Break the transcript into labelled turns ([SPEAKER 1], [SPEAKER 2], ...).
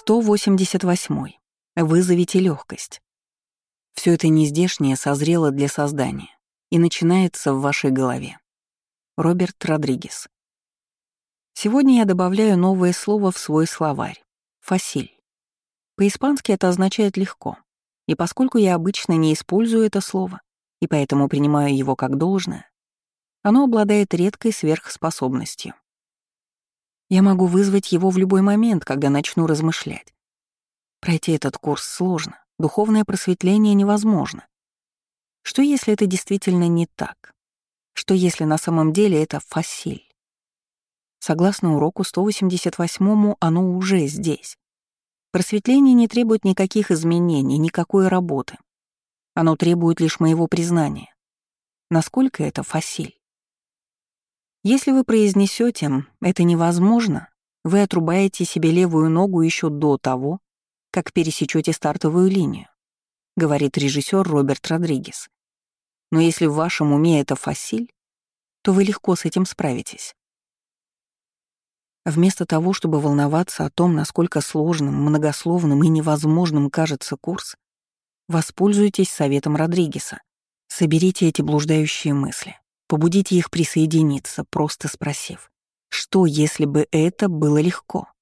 [SPEAKER 1] 188. Вызовите легкость. Все это нездешнее созрело для создания и начинается в вашей голове. Роберт Родригес. Сегодня я добавляю новое слово в свой словарь — фасиль. По-испански это означает «легко», и поскольку я обычно не использую это слово, и поэтому принимаю его как должное, оно обладает редкой сверхспособностью. Я могу вызвать его в любой момент, когда начну размышлять. Пройти этот курс сложно, духовное просветление невозможно. Что если это действительно не так? Что если на самом деле это фасиль? Согласно уроку 188, оно уже здесь. Просветление не требует никаких изменений, никакой работы. Оно требует лишь моего признания. Насколько это фасиль? Если вы произнесете «это невозможно», вы отрубаете себе левую ногу еще до того, как пересечете стартовую линию, говорит режиссер Роберт Родригес. Но если в вашем уме это фасиль, то вы легко с этим справитесь. Вместо того, чтобы волноваться о том, насколько сложным, многословным и невозможным кажется курс, воспользуйтесь советом Родригеса. Соберите эти блуждающие мысли, побудите их присоединиться, просто спросив, что если бы это было легко?